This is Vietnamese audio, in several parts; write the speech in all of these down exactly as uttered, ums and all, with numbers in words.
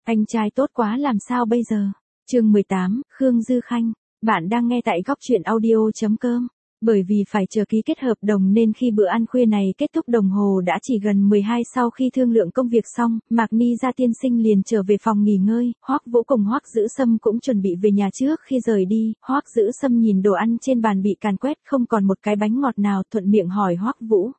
Anh trai tốt quá làm sao bây giờ? Chương mười tám, Khương Dư Khanh. Bạn đang nghe tại góc truyện audio chấm com. Bởi vì phải chờ ký kết hợp đồng nên khi bữa ăn khuya này kết thúc đồng hồ đã chỉ gần mười hai sau khi thương lượng công việc xong, Mạc Ni Gia tiên sinh liền trở về phòng nghỉ ngơi, Hoắc Vũ cùng Hoắc Dữ Sâm cũng chuẩn bị về nhà trước khi rời đi, Hoắc Dữ Sâm nhìn đồ ăn trên bàn bị càn quét không còn một cái bánh ngọt nào thuận miệng hỏi Hoắc Vũ.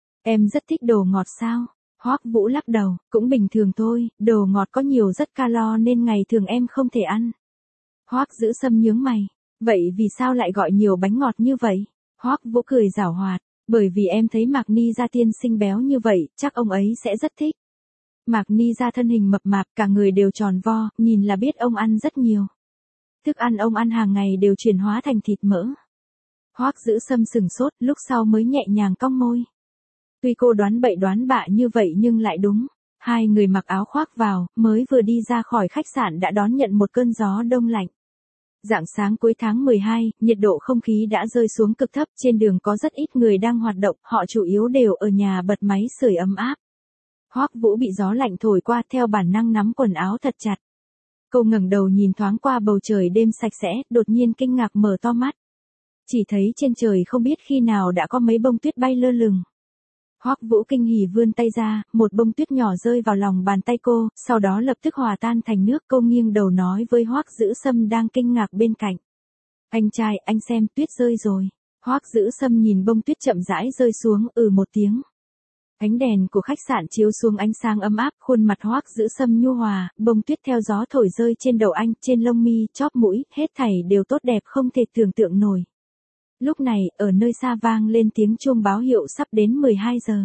Em rất thích đồ ngọt sao? Hoắc Vũ lắc đầu, cũng bình thường thôi, đồ ngọt có nhiều rất calo nên ngày thường em không thể ăn. Hoắc Dữ Sâm nhướng mày, vậy vì sao lại gọi nhiều bánh ngọt như vậy? Hoắc Vũ cười giảo hoạt, bởi vì em thấy Mạc Ni Gia tiên sinh béo như vậy, chắc ông ấy sẽ rất thích. Mạc Ni Gia thân hình mập mạp, cả người đều tròn vo, nhìn là biết ông ăn rất nhiều. Thức ăn ông ăn hàng ngày đều chuyển hóa thành thịt mỡ. Hoắc Dữ Sâm sừng sốt, lúc sau mới nhẹ nhàng cong môi. Tuy cô đoán bậy đoán bạ như vậy nhưng lại đúng. Hai người mặc áo khoác vào, mới vừa đi ra khỏi khách sạn đã đón nhận một cơn gió đông lạnh. Rạng sáng cuối tháng mười hai, nhiệt độ không khí đã rơi xuống cực thấp, trên đường có rất ít người đang hoạt động, họ chủ yếu đều ở nhà bật máy sưởi ấm áp. Hoắc Vũ bị gió lạnh thổi qua, theo bản năng nắm quần áo thật chặt. Cô ngẩng đầu nhìn thoáng qua bầu trời đêm sạch sẽ, đột nhiên kinh ngạc mở to mắt. Chỉ thấy trên trời không biết khi nào đã có mấy bông tuyết bay lơ lửng. Hoắc Vũ kinh hỉ vươn tay ra, một bông tuyết nhỏ rơi vào lòng bàn tay cô, sau đó lập tức hòa tan thành nước. Cô nghiêng đầu nói với Hoắc Dữ Sâm đang kinh ngạc bên cạnh. Anh trai, anh xem, tuyết rơi rồi. Hoắc Dữ Sâm nhìn bông tuyết chậm rãi rơi xuống, ừ một tiếng. Ánh đèn của khách sạn chiếu xuống ánh sáng ấm áp, khuôn mặt Hoắc Dữ Sâm nhu hòa, bông tuyết theo gió thổi rơi trên đầu anh, trên lông mi, chóp mũi, hết thảy đều tốt đẹp không thể tưởng tượng nổi. Lúc này, ở nơi xa vang lên tiếng chuông báo hiệu sắp đến mười hai giờ.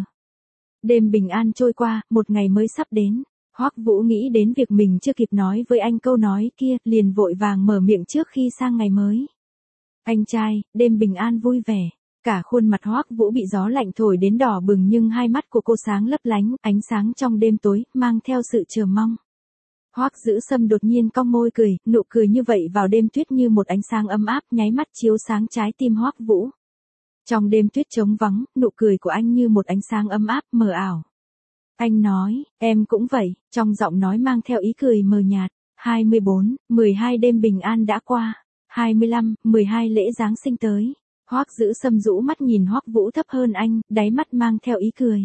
Đêm bình an trôi qua, một ngày mới sắp đến. Hoắc Vũ nghĩ đến việc mình chưa kịp nói với anh câu nói kia, liền vội vàng mở miệng trước khi sang ngày mới. Anh trai, đêm bình an vui vẻ. Cả khuôn mặt Hoắc Vũ bị gió lạnh thổi đến đỏ bừng nhưng hai mắt của cô sáng lấp lánh, ánh sáng trong đêm tối, mang theo sự chờ mong. Hoắc Dữ Sâm đột nhiên cong môi cười, nụ cười như vậy vào đêm tuyết như một ánh sáng ấm áp nháy mắt chiếu sáng trái tim Hoắc Vũ. Trong đêm tuyết trống vắng, nụ cười của anh như một ánh sáng ấm áp mờ ảo. Anh nói, em cũng vậy, trong giọng nói mang theo ý cười mờ nhạt. hai mươi bốn, mười hai đêm bình an đã qua. hai mươi lăm, mười hai lễ Giáng sinh tới. Hoắc Dữ Sâm rũ mắt nhìn Hoắc Vũ thấp hơn anh, đáy mắt mang theo ý cười.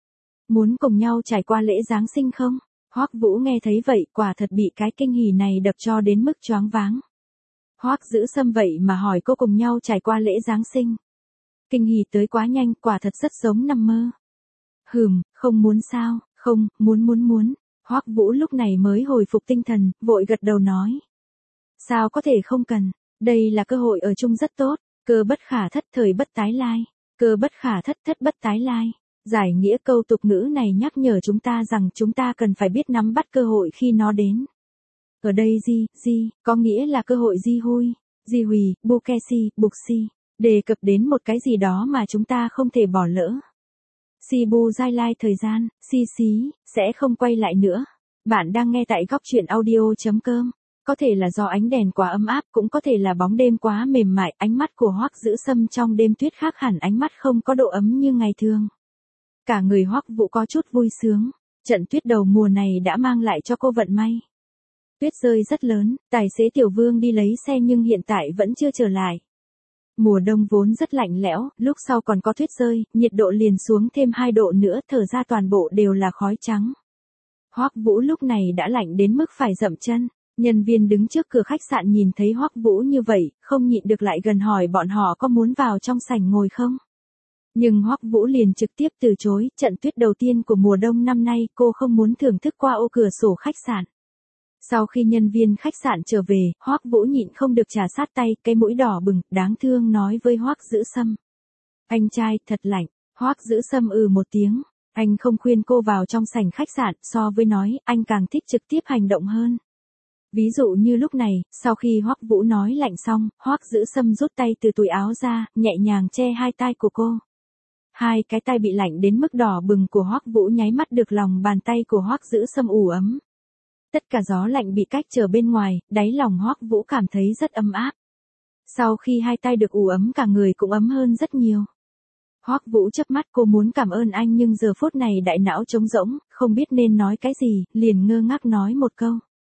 Muốn cùng nhau trải qua lễ Giáng sinh không? Hoắc Vũ nghe thấy vậy, quả thật bị cái kinh hỉ này đập cho đến mức choáng váng. Hoắc Dữ Sâm vậy mà hỏi cô cùng nhau trải qua lễ Giáng sinh. Kinh hỉ tới quá nhanh, quả thật rất giống nằm mơ. Hừm, không muốn sao, không, muốn muốn muốn. Hoắc Vũ lúc này mới hồi phục tinh thần, vội gật đầu nói. Sao có thể không cần, đây là cơ hội ở chung rất tốt, cơ bất khả thất thời bất tái lai, cơ bất khả thất thất bất tái lai. Giải nghĩa câu tục ngữ này nhắc nhở chúng ta rằng chúng ta cần phải biết nắm bắt cơ hội khi nó đến. Ở đây di, di, có nghĩa là cơ hội di hui, di hùy, bu ke si, bục si, đề cập đến một cái gì đó mà chúng ta không thể bỏ lỡ. Si bu giai lai thời gian, si xí, sẽ không quay lại nữa. Bạn đang nghe tại góc truyện audio chấm com. Có thể là do ánh đèn quá ấm áp, cũng có thể là bóng đêm quá mềm mại, ánh mắt của Hoắc Dữ Sâm trong đêm tuyết khác hẳn ánh mắt không có độ ấm như ngày thường. Cả người Hoắc Vũ có chút vui sướng, trận tuyết đầu mùa này đã mang lại cho cô vận may. Tuyết rơi rất lớn, tài xế Tiểu Vương đi lấy xe nhưng hiện tại vẫn chưa trở lại. Mùa đông vốn rất lạnh lẽo, lúc sau còn có tuyết rơi, nhiệt độ liền xuống thêm hai độ nữa, thở ra toàn bộ đều là khói trắng. Hoắc Vũ lúc này đã lạnh đến mức phải dậm chân. Nhân viên đứng trước cửa khách sạn nhìn thấy Hoắc Vũ như vậy, không nhịn được lại gần hỏi bọn họ có muốn vào trong sảnh ngồi không. Nhưng Hoắc Vũ liền trực tiếp từ chối, trận tuyết đầu tiên của mùa đông năm nay cô không muốn thưởng thức qua ô cửa sổ khách sạn. Sau khi nhân viên khách sạn trở về, Hoắc Vũ nhịn không được trà sát tay, cái mũi đỏ bừng, đáng thương nói với Hoắc Dữ Sâm. Anh trai, thật lạnh. Hoắc Dữ Sâm ừ một tiếng, anh không khuyên cô vào trong sảnh khách sạn, so với nói, anh càng thích trực tiếp hành động hơn. Ví dụ như lúc này, sau khi Hoắc Vũ nói lạnh xong, Hoắc Dữ Sâm rút tay từ túi áo ra, nhẹ nhàng che hai tai của cô. Hai cái tay bị lạnh đến mức đỏ bừng của Hoắc Vũ nháy mắt được lòng bàn tay của Hoắc Dữ Sâm ủ ấm. Tất cả gió lạnh bị cách trở bên ngoài, đáy lòng Hoắc Vũ cảm thấy rất ấm áp. Sau khi hai tay được ủ ấm cả người cũng ấm hơn rất nhiều. Hoắc Vũ chớp mắt, cô muốn cảm ơn anh nhưng giờ phút này đại não trống rỗng, không biết nên nói cái gì, liền ngơ ngác nói một câu.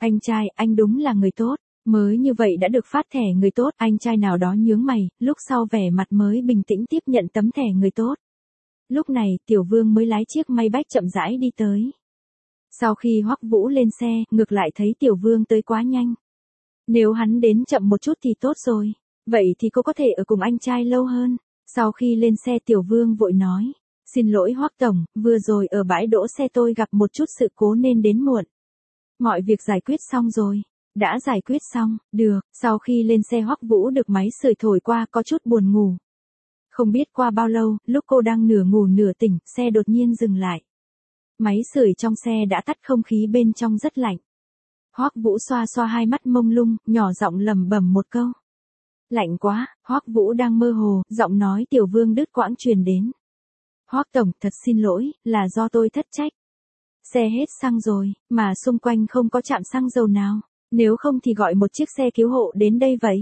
Anh trai, anh đúng là người tốt. Mới như vậy đã được phát thẻ người tốt, anh trai nào đó nhướng mày, lúc sau vẻ mặt mới bình tĩnh tiếp nhận tấm thẻ người tốt. Lúc này, Tiểu Vương mới lái chiếc Maybach chậm rãi đi tới. Sau khi Hoắc Vũ lên xe, ngược lại thấy Tiểu Vương tới quá nhanh. Nếu hắn đến chậm một chút thì tốt rồi. Vậy thì cô có thể ở cùng anh trai lâu hơn. Sau khi lên xe Tiểu Vương vội nói. Xin lỗi Hoắc Tổng, vừa rồi ở bãi đỗ xe tôi gặp một chút sự cố nên đến muộn. Mọi việc giải quyết xong rồi. Đã giải quyết xong, được. Sau khi lên xe Hoắc Vũ được máy sưởi thổi qua có chút buồn ngủ. Không biết qua bao lâu, lúc cô đang nửa ngủ nửa tỉnh, xe đột nhiên dừng lại. Máy sưởi trong xe đã tắt, không khí bên trong rất lạnh. Hoắc Vũ xoa xoa hai mắt mông lung, nhỏ giọng lẩm bẩm một câu. Lạnh quá. Hoắc Vũ đang mơ hồ, giọng nói Tiểu Vương đứt quãng truyền đến. Hoắc Tổng, thật xin lỗi, là do tôi thất trách. Xe hết xăng rồi, mà xung quanh không có trạm xăng dầu nào. Nếu không thì gọi một chiếc xe cứu hộ đến đây vậy.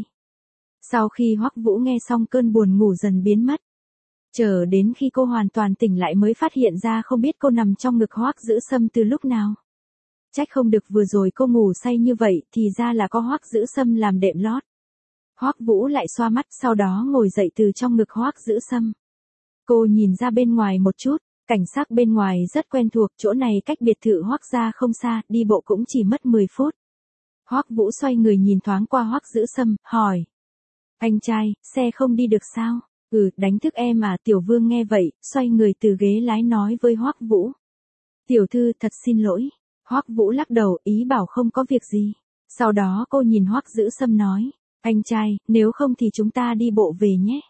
Sau khi Hoắc Vũ nghe xong cơn buồn ngủ dần biến mất. Chờ đến khi cô hoàn toàn tỉnh lại mới phát hiện ra không biết cô nằm trong ngực Hoắc Dữ Sâm từ lúc nào. Trách không được vừa rồi cô ngủ say như vậy, thì ra là có Hoắc Dữ Sâm làm đệm lót. Hoắc Vũ lại xoa mắt, sau đó ngồi dậy từ trong ngực Hoắc Dữ Sâm. Cô nhìn ra bên ngoài một chút, cảnh sắc bên ngoài rất quen thuộc, chỗ này cách biệt thự Hoắc gia không xa, đi bộ cũng chỉ mất mười phút. Hoắc Vũ xoay người nhìn thoáng qua Hoắc Dữ Sâm, hỏi. Anh trai, xe không đi được sao? Ừ, đánh thức em à? Tiểu Vương nghe vậy, xoay người từ ghế lái nói với Hoắc Vũ. Tiểu thư, thật xin lỗi. Hoắc Vũ lắc đầu, ý bảo không có việc gì. Sau đó cô nhìn Hoắc Dữ Sâm nói. Anh trai, nếu không thì chúng ta đi bộ về nhé.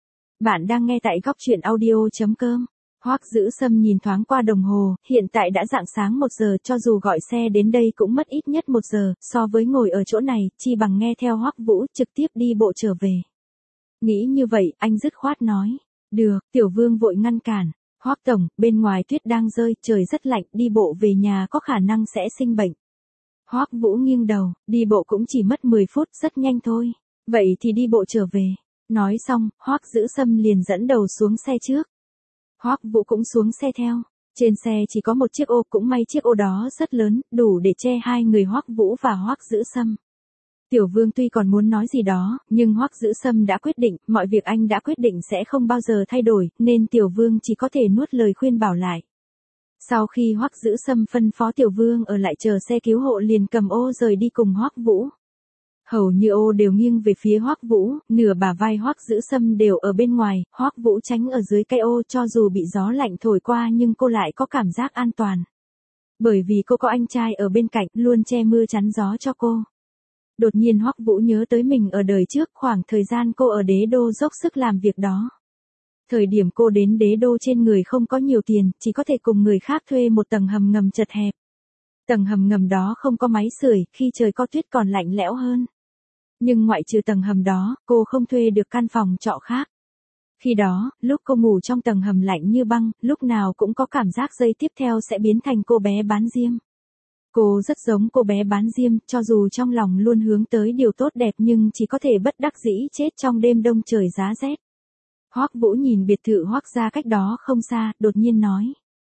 Bạn đang nghe tại góc truyện audio chấm com. Hoắc Dữ Sâm nhìn thoáng qua đồng hồ, hiện tại đã rạng sáng một giờ, cho dù gọi xe đến đây cũng mất ít nhất một giờ, so với ngồi ở chỗ này, chi bằng nghe theo Hoắc Vũ trực tiếp đi bộ trở về. Nghĩ như vậy, anh dứt khoát nói. Được. Tiểu Vương vội ngăn cản. Hoắc Tổng, bên ngoài tuyết đang rơi, trời rất lạnh, đi bộ về nhà có khả năng sẽ sinh bệnh. Hoắc Vũ nghiêng đầu, đi bộ cũng chỉ mất mười phút, rất nhanh thôi. Vậy thì đi bộ trở về. Nói xong, Hoắc Dữ Sâm liền dẫn đầu xuống xe trước. Hoắc Vũ cũng xuống xe theo. Trên xe chỉ có một chiếc ô, cũng may chiếc ô đó rất lớn, đủ để che hai người Hoắc Vũ và Hoắc Dữ Sâm. Tiểu Vương tuy còn muốn nói gì đó, nhưng Hoắc Dữ Sâm đã quyết định, mọi việc anh đã quyết định sẽ không bao giờ thay đổi, nên Tiểu Vương chỉ có thể nuốt lời khuyên bảo lại. Sau khi Hoắc Dữ Sâm phân phó Tiểu Vương ở lại chờ xe cứu hộ liền cầm ô rời đi cùng Hoắc Vũ. Hầu như ô đều nghiêng về phía Hoắc Vũ, nửa bả vai Hoắc Dữ Sâm đều ở bên ngoài, Hoắc Vũ tránh ở dưới cây ô, cho dù bị gió lạnh thổi qua nhưng cô lại có cảm giác an toàn. Bởi vì cô có anh trai ở bên cạnh, luôn che mưa chắn gió cho cô. Đột nhiên Hoắc Vũ nhớ tới mình ở đời trước, khoảng thời gian cô ở đế đô dốc sức làm việc đó. Thời điểm cô đến đế đô trên người không có nhiều tiền, chỉ có thể cùng người khác thuê một tầng hầm ngầm chật hẹp. Tầng hầm ngầm đó không có máy sưởi, khi trời có tuyết còn lạnh lẽo hơn. Nhưng ngoại trừ tầng hầm đó, cô không thuê được căn phòng trọ khác. Khi đó, lúc cô ngủ trong tầng hầm lạnh như băng, lúc nào cũng có cảm giác giây tiếp theo sẽ biến thành cô bé bán diêm. Cô rất giống cô bé bán diêm, cho dù trong lòng luôn hướng tới điều tốt đẹp nhưng chỉ có thể bất đắc dĩ chết trong đêm đông trời giá rét. Hoắc Vũ nhìn biệt thự Hoắc gia cách đó không xa, đột nhiên nói.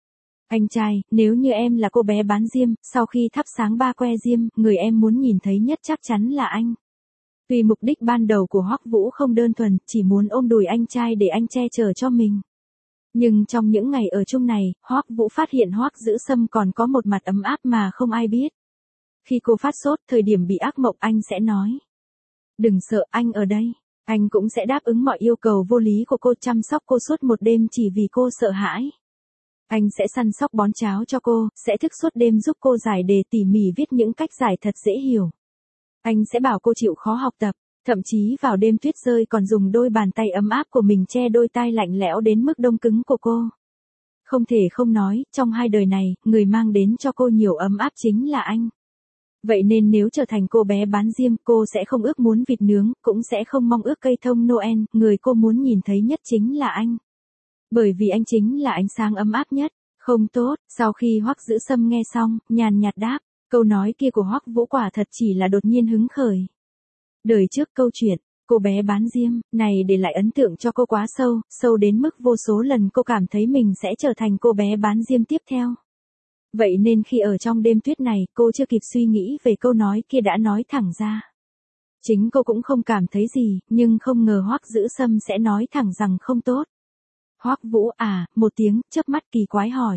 Anh trai, nếu như em là cô bé bán diêm, sau khi thắp sáng ba que diêm, người em muốn nhìn thấy nhất chắc chắn là anh. Tuy mục đích ban đầu của Hoắc Vũ không đơn thuần, chỉ muốn ôm đùi anh trai để anh che chở cho mình. Nhưng trong những ngày ở chung này, Hoắc Vũ phát hiện Hoắc Dữ Sâm còn có một mặt ấm áp mà không ai biết. Khi cô phát sốt, thời điểm bị ác mộng anh sẽ nói. Đừng sợ, anh ở đây. Anh cũng sẽ đáp ứng mọi yêu cầu vô lý của cô, chăm sóc cô suốt một đêm chỉ vì cô sợ hãi. Anh sẽ săn sóc bón cháo cho cô, sẽ thức suốt đêm giúp cô giải đề tỉ mỉ viết những cách giải thật dễ hiểu. Anh sẽ bảo cô chịu khó học tập, thậm chí vào đêm tuyết rơi còn dùng đôi bàn tay ấm áp của mình che đôi tai lạnh lẽo đến mức đông cứng của cô. Không thể không nói, trong hai đời này, người mang đến cho cô nhiều ấm áp chính là anh. Vậy nên nếu trở thành cô bé bán diêm, cô sẽ không ước muốn vịt nướng, cũng sẽ không mong ước cây thông Noel, người cô muốn nhìn thấy nhất chính là anh. Bởi vì anh chính là ánh sáng ấm áp nhất. Không tốt. Sau khi Hoắc Dữ Sâm nghe xong, nhàn nhạt đáp, câu nói kia của Hoắc Vũ quả thật chỉ là đột nhiên hứng khởi. Đời trước câu chuyện, cô bé bán diêm, này để lại ấn tượng cho cô quá sâu, sâu đến mức vô số lần cô cảm thấy mình sẽ trở thành cô bé bán diêm tiếp theo. Vậy nên khi ở trong đêm tuyết này, cô chưa kịp suy nghĩ về câu nói kia đã nói thẳng ra. Chính cô cũng không cảm thấy gì, nhưng không ngờ Hoắc Dữ Sâm sẽ nói thẳng rằng không tốt. Hoắc Vũ à, một tiếng, chớp mắt kỳ quái hỏi.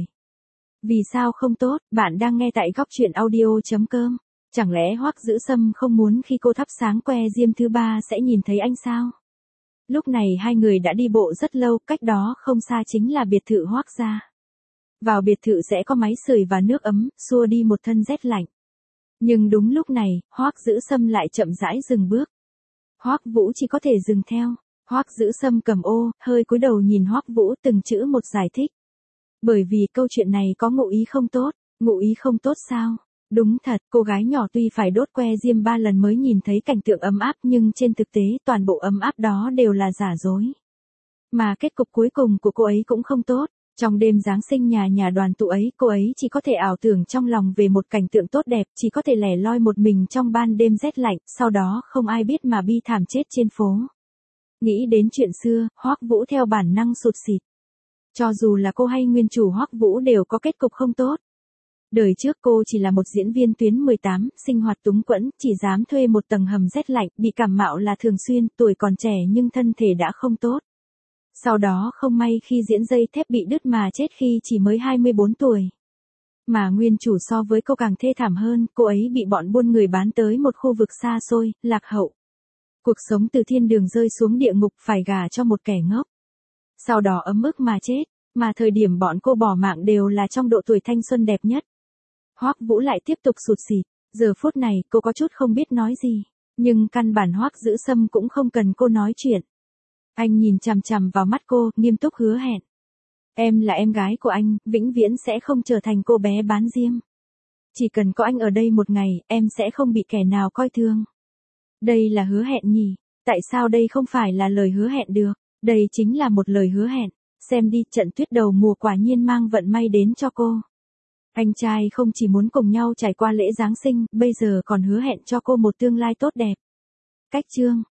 Vì sao không tốt, bạn đang nghe tại góc truyện audio.com. Chẳng lẽ Hoắc Dữ Sâm không muốn khi cô thắp sáng que diêm thứ ba sẽ nhìn thấy anh sao? Lúc này hai người đã đi bộ rất lâu, cách đó không xa chính là biệt thự Hoắc gia. Vào biệt thự sẽ có máy sưởi và nước ấm, xua đi một thân rét lạnh. Nhưng đúng lúc này, Hoắc Dữ Sâm lại chậm rãi dừng bước. Hoắc Vũ chỉ có thể dừng theo. Hoắc Dữ Sâm cầm ô, hơi cúi đầu nhìn Hoắc Vũ từng chữ một giải thích. Bởi vì câu chuyện này có ngụ ý không tốt. Ngụ ý không tốt sao? Đúng thật, cô gái nhỏ tuy phải đốt que diêm ba lần mới nhìn thấy cảnh tượng ấm áp nhưng trên thực tế toàn bộ ấm áp đó đều là giả dối. Mà kết cục cuối cùng của cô ấy cũng không tốt. Trong đêm Giáng sinh nhà nhà đoàn tụ ấy, cô ấy chỉ có thể ảo tưởng trong lòng về một cảnh tượng tốt đẹp, chỉ có thể lẻ loi một mình trong ban đêm rét lạnh, sau đó không ai biết mà bi thảm chết trên phố. Nghĩ đến chuyện xưa, Hoắc Vũ theo bản năng sụt sịt. Cho dù là cô hay nguyên chủ Hoắc Vũ đều có kết cục không tốt. Đời trước cô chỉ là một diễn viên tuyến mười tám, sinh hoạt túng quẫn, chỉ dám thuê một tầng hầm rét lạnh, bị cảm mạo là thường xuyên, tuổi còn trẻ nhưng thân thể đã không tốt. Sau đó không may khi diễn dây thép bị đứt mà chết khi chỉ mới hai mươi bốn tuổi. Mà nguyên chủ so với cô càng thê thảm hơn, cô ấy bị bọn buôn người bán tới một khu vực xa xôi, lạc hậu. Cuộc sống từ thiên đường rơi xuống địa ngục phải gả cho một kẻ ngốc. Sau đó ấm ức mà chết, mà thời điểm bọn cô bỏ mạng đều là trong độ tuổi thanh xuân đẹp nhất. Hoắc Vũ lại tiếp tục sụt sịt, giờ phút này cô có chút không biết nói gì, nhưng căn bản Hoắc Dữ Sâm cũng không cần cô nói chuyện. Anh nhìn chằm chằm vào mắt cô, nghiêm túc hứa hẹn. Em là em gái của anh, vĩnh viễn sẽ không trở thành cô bé bán diêm. Chỉ cần có anh ở đây một ngày, em sẽ không bị kẻ nào coi thường. Đây là hứa hẹn nhỉ? Tại sao đây không phải là lời hứa hẹn được? Đây chính là một lời hứa hẹn. Xem đi, trận tuyết đầu mùa quả nhiên mang vận may đến cho cô. Anh trai không chỉ muốn cùng nhau trải qua lễ Giáng sinh, bây giờ còn hứa hẹn cho cô một tương lai tốt đẹp. Cách chương